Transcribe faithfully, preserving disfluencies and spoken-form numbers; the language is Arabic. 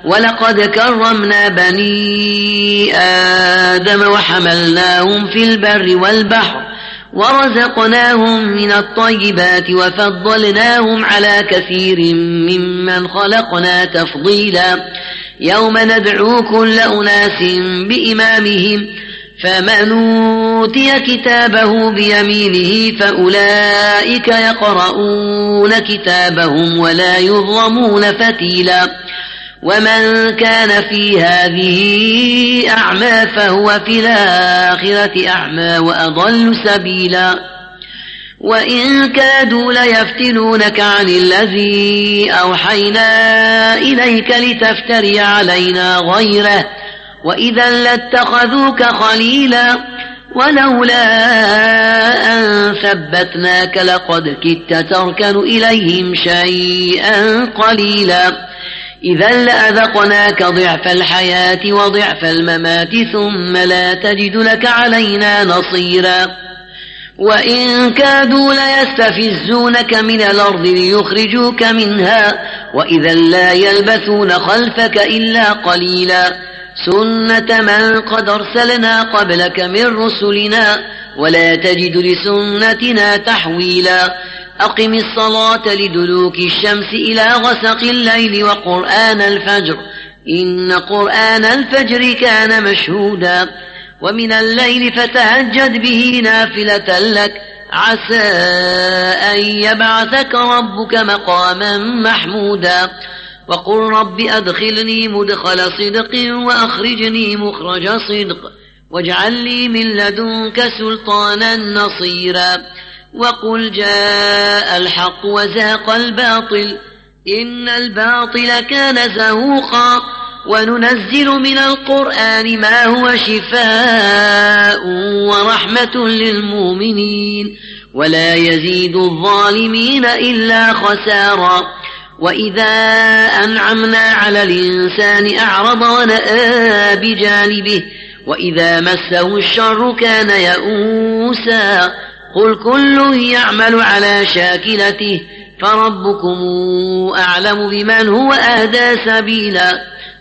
ولقد كرمنا بني آدم وحملناهم في البر والبحر ورزقناهم من الطيبات وفضلناهم على كثير ممن خلقنا تفضيلا يوم ندعو كل أناس بإمامهم فمن أوتي كتابه بيمينه فأولئك يقرؤون كتابهم ولا يظلمون فتيلا ومن كان في هذه أعمى فهو في الآخرة أعمى وأضل سبيلا وإن كادوا ليفتنونك عن الذي أوحينا إليك لتفتري علينا غيره وإذا لاتخذوك خليلا ولولا أن ثبتناك لقد كدت تركن إليهم شيئا قليلا إذا لأذقناك ضعف الحياة وضعف الممات ثم لا تجد لك علينا نصيرا وإن كادوا ليستفزونك من الأرض ليخرجوك منها وإذا لا يلبثون خلفك إلا قليلا سنة من قد أرسلنا قبلك من رسلنا ولا تجد لسنتنا تحويلا أقم الصلاة لدلوك الشمس إلى غسق الليل وقرآن الفجر إن قرآن الفجر كان مشهودا ومن الليل فتهجد به نافلة لك عسى أن يبعثك ربك مقاما محمودا وقل رب أدخلني مدخل صدق وأخرجني مخرج صدق واجعل لي من لدنك سلطانا نصيرا وقل جاء الحق وزهق الباطل إن الباطل كان زهوقا وننزل من القرآن ما هو شفاء ورحمة للمؤمنين ولا يزيد الظالمين إلا خسارا وإذا أنعمنا على الإنسان أعرض ونأى بجانبه وإذا مسه الشر كان يئوسا قل كل يعمل على شاكلته فربكم أعلم بمن هو أهدى سبيلا